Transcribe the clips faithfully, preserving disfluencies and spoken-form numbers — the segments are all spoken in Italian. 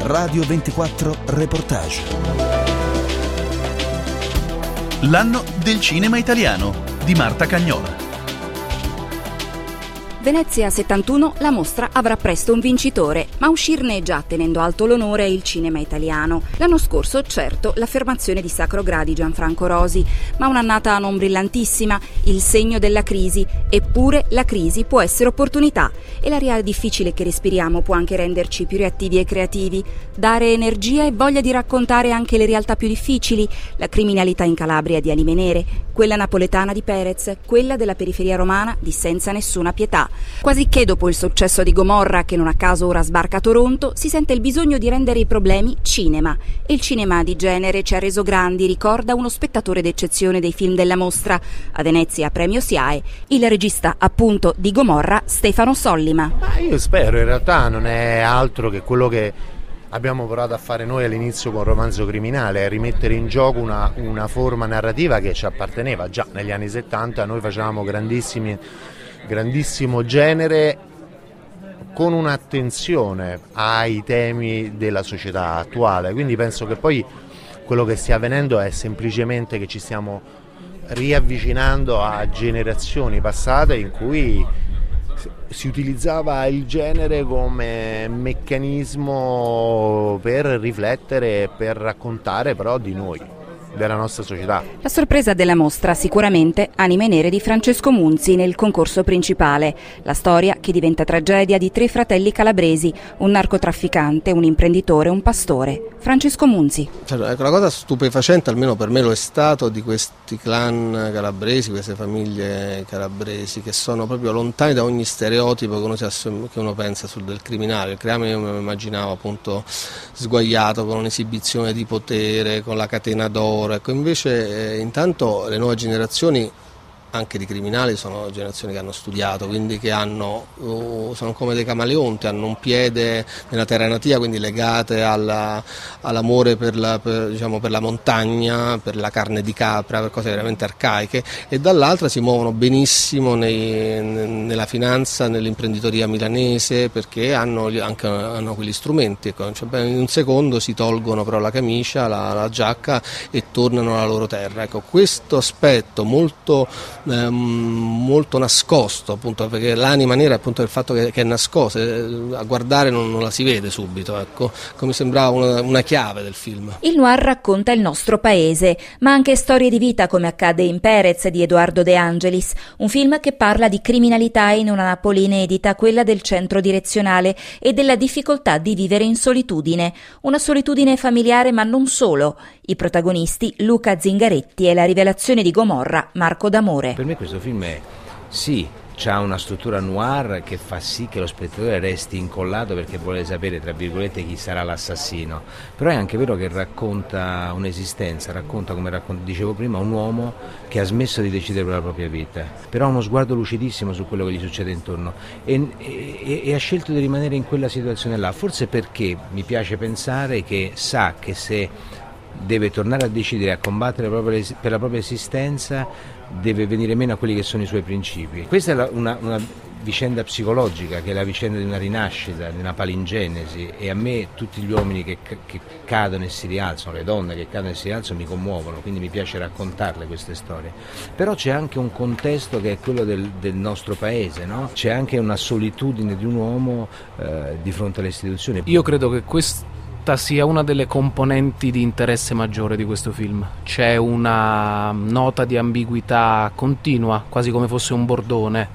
Radio ventiquattro Reportage. L'anno del cinema italiano di Marta Cagnola. Venezia settantuno, la mostra avrà presto un vincitore, ma uscirne già tenendo alto l'onore è il cinema italiano. L'anno scorso, certo, l'affermazione di Sacro Gra di Gianfranco Rosi, ma un'annata non brillantissima, il segno della crisi. Eppure la crisi può essere opportunità e l'aria difficile che respiriamo può anche renderci più reattivi e creativi, dare energia e voglia di raccontare anche le realtà più difficili, la criminalità in Calabria di Anime Nere, quella napoletana di Perez, quella della periferia romana di Senza Nessuna Pietà. Quasi che dopo il successo di Gomorra, che non a caso ora sbarca a Toronto, si sente il bisogno di rendere i problemi cinema. E il cinema di genere ci ha reso grandi, ricorda uno spettatore d'eccezione dei film della mostra. A Venezia premio S I A E, il regista appunto di Gomorra, Stefano Sollima. Ma io spero, in realtà non è altro che quello che abbiamo provato a fare noi all'inizio con Romanzo Criminale, rimettere in gioco una, una forma narrativa che ci apparteneva già negli anni settanta. Noi facevamo grandissimi grandissimo genere con un'attenzione ai temi della società attuale, quindi penso che poi quello che stia avvenendo è semplicemente che ci stiamo riavvicinando a generazioni passate in cui si utilizzava il genere come meccanismo per riflettere e per raccontare però di noi, della nostra società. La sorpresa della mostra sicuramente Anime Nere di Francesco Munzi nel concorso principale, la storia che diventa tragedia di tre fratelli calabresi, un narcotrafficante, un imprenditore e un pastore. Francesco Munzi. Cioè, ecco, la cosa stupefacente, almeno per me lo è stato, di questi clan calabresi, queste famiglie calabresi che sono proprio lontani da ogni stereotipo che uno, si assum- che uno pensa sul del criminale. Il criminale io me lo immaginavo appunto sguaiato con un'esibizione di potere, con la catena d'oro. Ecco, invece eh, intanto le nuove generazioni anche di criminali sono generazioni che hanno studiato, quindi che hanno uh, sono come dei camaleonti, hanno un piede nella terra natia, quindi legate alla, all'amore per la, per, diciamo, per la montagna, per la carne di capra, per cose veramente arcaiche, e dall'altra si muovono benissimo nei, nella finanza, nell'imprenditoria milanese, perché hanno anche hanno quegli strumenti. Ecco, cioè, in un secondo si tolgono però la camicia, la, la giacca e tornano alla loro terra. Ecco, questo aspetto molto molto nascosto, appunto, perché l'anima nera è appunto il fatto che, che è nascosta, a guardare non, non la si vede subito, ecco, come sembrava una, una chiave del film. Il noir racconta il nostro paese, ma anche storie di vita, come accade in Perez di Edoardo De Angelis, un film che parla di criminalità in una Napoli inedita, quella del centro direzionale, e della difficoltà di vivere in solitudine, una solitudine familiare ma non solo. I protagonisti Luca Zingaretti e la rivelazione di Gomorra, Marco D'Amore. Per me questo film è, sì, c'ha una struttura noir che fa sì che lo spettatore resti incollato perché vuole sapere, tra virgolette, chi sarà l'assassino, però è anche vero che racconta un'esistenza, racconta, come raccont- dicevo prima, un uomo che ha smesso di decidere per la propria vita, però ha uno sguardo lucidissimo su quello che gli succede intorno e, e, e ha scelto di rimanere in quella situazione là, forse perché mi piace pensare che sa che se deve tornare a decidere, a combattere proprio per la propria esistenza, deve venire meno a quelli che sono i suoi principi. Questa è la, una, una vicenda psicologica, che è la vicenda di una rinascita, di una palingenesi, e a me tutti gli uomini che, che cadono e si rialzano, le donne che cadono e si rialzano mi commuovono, quindi mi piace raccontarle queste storie. Però c'è anche un contesto che è quello del, del nostro paese, no? C'è anche una solitudine di un uomo eh, di fronte alle istituzioni. Io credo che questo sia una delle componenti di interesse maggiore di questo film. C'è una nota di ambiguità continua, quasi come fosse un bordone,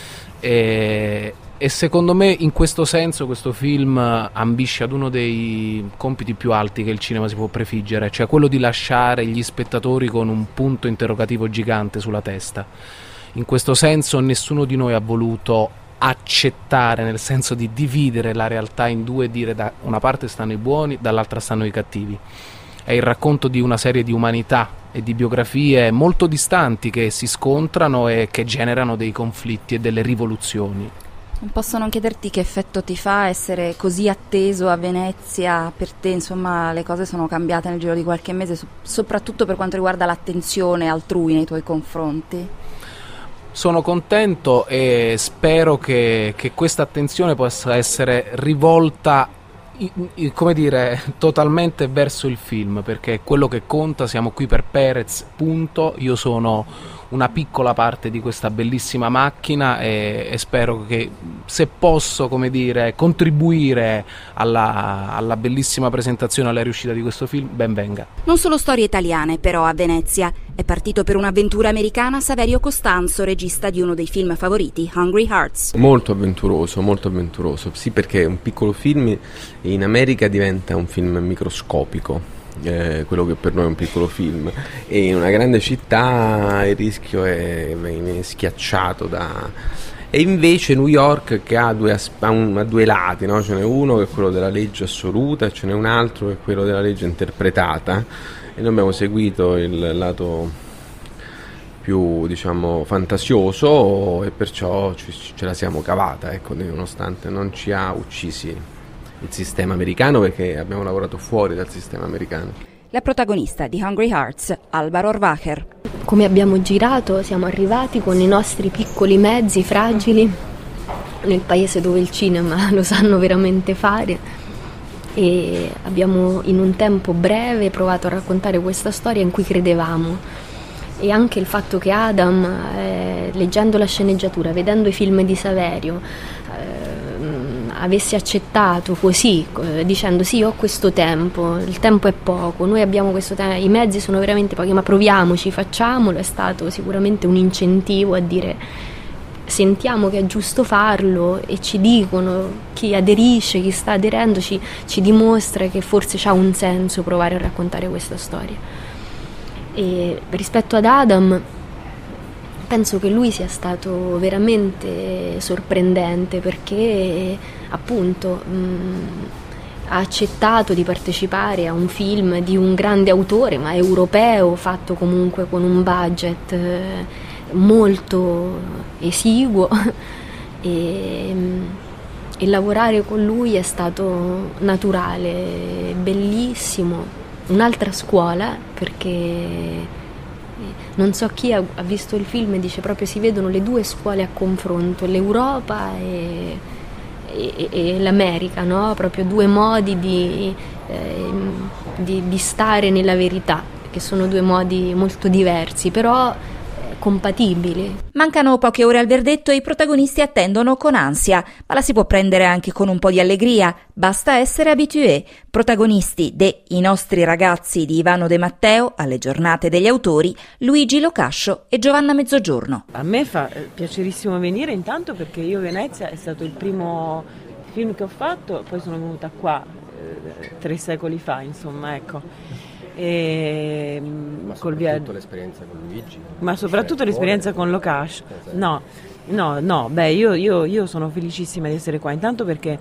e, e secondo me in questo senso questo film ambisce ad uno dei compiti più alti che il cinema si può prefiggere, cioè quello di lasciare gli spettatori con un punto interrogativo gigante sulla testa. In questo senso nessuno di noi ha voluto accettare, nel senso di dividere la realtà in due e dire da una parte stanno i buoni, dall'altra stanno i cattivi. È il racconto di una serie di umanità e di biografie molto distanti che si scontrano e che generano dei conflitti e delle rivoluzioni. Non posso non chiederti che effetto ti fa essere così atteso a Venezia. Per te, insomma, le cose sono cambiate nel giro di qualche mese, soprattutto per quanto riguarda l'attenzione altrui nei tuoi confronti. Sono contento e spero che, che questa attenzione possa essere rivolta come dire, totalmente verso il film, perché quello che conta, siamo qui per Perez, punto. Io sono una piccola parte di questa bellissima macchina e, e spero che, se posso, come dire, contribuire alla, alla bellissima presentazione, alla riuscita di questo film, ben venga. Non solo storie italiane però a Venezia. È partito per un'avventura americana Saverio Costanzo, regista di uno dei film favoriti, Hungry Hearts. Molto avventuroso, molto avventuroso, sì, perché un piccolo film in America diventa un film microscopico. Eh, quello che per noi è un piccolo film, e in una grande città il rischio è viene schiacciato da... E invece New York, che ha due, ha un, ha due lati, no? Ce n'è uno che è quello della legge assoluta e ce n'è un altro che è quello della legge interpretata, e noi abbiamo seguito il lato più, diciamo, fantasioso, e perciò ci, ce la siamo cavata, ecco, nonostante non ci ha uccisi il sistema americano, perché abbiamo lavorato fuori dal sistema americano. La protagonista di Hungry Hearts, Alba Rohrwacher. Come abbiamo girato, siamo arrivati con i nostri piccoli mezzi fragili nel paese dove il cinema lo sanno veramente fare, e abbiamo in un tempo breve provato a raccontare questa storia in cui credevamo. E anche il fatto che Adam, eh, leggendo la sceneggiatura, vedendo i film di Saverio, eh, avesse accettato così, eh, dicendo sì, ho questo tempo, il tempo è poco, noi abbiamo questo tempo, i mezzi sono veramente pochi, ma proviamoci, facciamolo, è stato sicuramente un incentivo a dire sentiamo che è giusto farlo, e ci dicono, chi aderisce, chi sta aderendo ci, ci dimostra che forse c'ha un senso provare a raccontare questa storia. E rispetto ad Adam, penso che lui sia stato veramente sorprendente, perché appunto mh, ha accettato di partecipare a un film di un grande autore, ma europeo, fatto comunque con un budget eh, molto esiguo e, e lavorare con lui è stato naturale, bellissimo. Un'altra scuola, perché non so chi ha, ha visto il film e dice proprio si vedono le due scuole a confronto, l'Europa e, e, e l'America, no? Proprio due modi di, eh, di, di stare nella verità, che sono due modi molto diversi, però compatibili. Mancano poche ore al verdetto e i protagonisti attendono con ansia, ma la si può prendere anche con un po' di allegria, basta essere abitué. Protagonisti de I nostri ragazzi di Ivano De Matteo, alle giornate degli autori, Luigi Locascio e Giovanna Mezzogiorno. A me fa piacerissimo venire, intanto perché io Venezia è stato il primo film che ho fatto, poi sono venuta qua eh, tre secoli fa, insomma, ecco. E ma col soprattutto l'esperienza con Luigi, ma soprattutto l'esperienza con Locascio. No, no, no, beh, io, io, io sono felicissima di essere qua, intanto perché,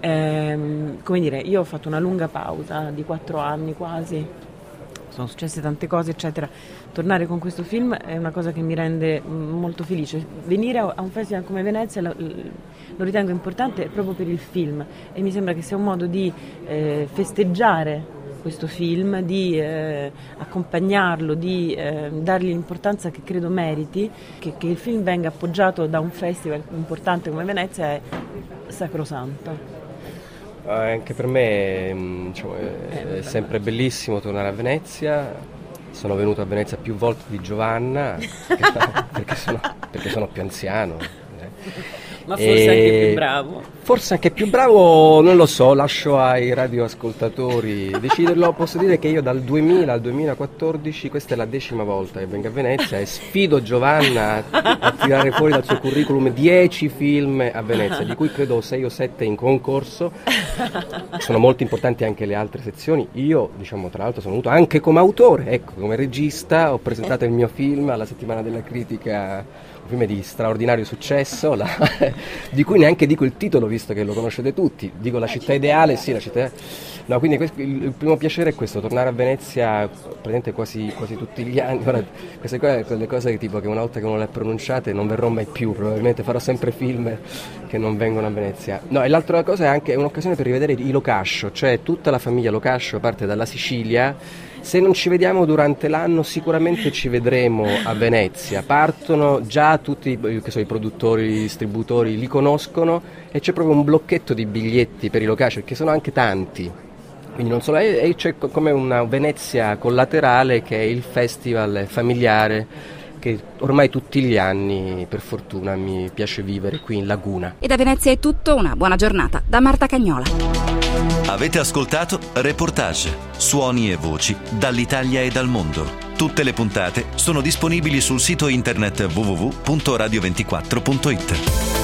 ehm, come dire, io ho fatto una lunga pausa di quattro anni quasi, sono successe tante cose, eccetera. Tornare con questo film è una cosa che mi rende molto felice. Venire a un festival come Venezia lo, lo ritengo importante proprio per il film, e mi sembra che sia un modo di eh, festeggiare questo film, di eh, accompagnarlo, di eh, dargli l'importanza che credo meriti. Che, che il film venga appoggiato da un festival importante come Venezia è sacrosanto. Eh, anche per me, diciamo, è, è sempre bellissimo tornare a Venezia. Sono venuto a Venezia più volte di Giovanna perché, perché, sono, perché sono più anziano. Eh. Ma forse e anche più bravo. Forse anche più bravo, non lo so, lascio ai radioascoltatori deciderlo. Posso dire che io dal duemila al duemilaquattordici, questa è la decima volta che vengo a Venezia, e sfido Giovanna a, a tirare fuori dal suo curriculum dieci film a Venezia, di cui credo sei o sette in concorso. Sono molto importanti anche le altre sezioni. Io, diciamo, tra l'altro sono venuto anche come autore, ecco, come regista, ho presentato il mio film alla Settimana della Critica, un film di straordinario successo, la, di cui neanche dico il titolo visto che lo conoscete tutti, dico La città ideale, sì, la città. No, quindi questo, il, il primo piacere è questo, tornare a Venezia presente quasi, quasi tutti gli anni. Ora, queste cose, quelle cose tipo che una volta che non le ho pronunciate non verrò mai più, probabilmente farò sempre film che non vengono a Venezia. No, e l'altra cosa è anche un'occasione per rivedere i Locascio, cioè tutta la famiglia Locascio parte dalla Sicilia Se non ci vediamo durante l'anno sicuramente ci vedremo a Venezia. Partono già tutti che so, i produttori, i distributori li conoscono e c'è proprio un blocchetto di biglietti per i Locash, perché sono anche tanti. Quindi non solo, e c'è come una Venezia collaterale che è il festival familiare che ormai tutti gli anni, per fortuna, mi piace vivere qui in Laguna. E da Venezia è tutto, una buona giornata da Marta Cagnola. Avete ascoltato Reportage, suoni e voci dall'Italia e dal mondo. Tutte le puntate sono disponibili sul sito internet w w w punto radio ventiquattro punto it.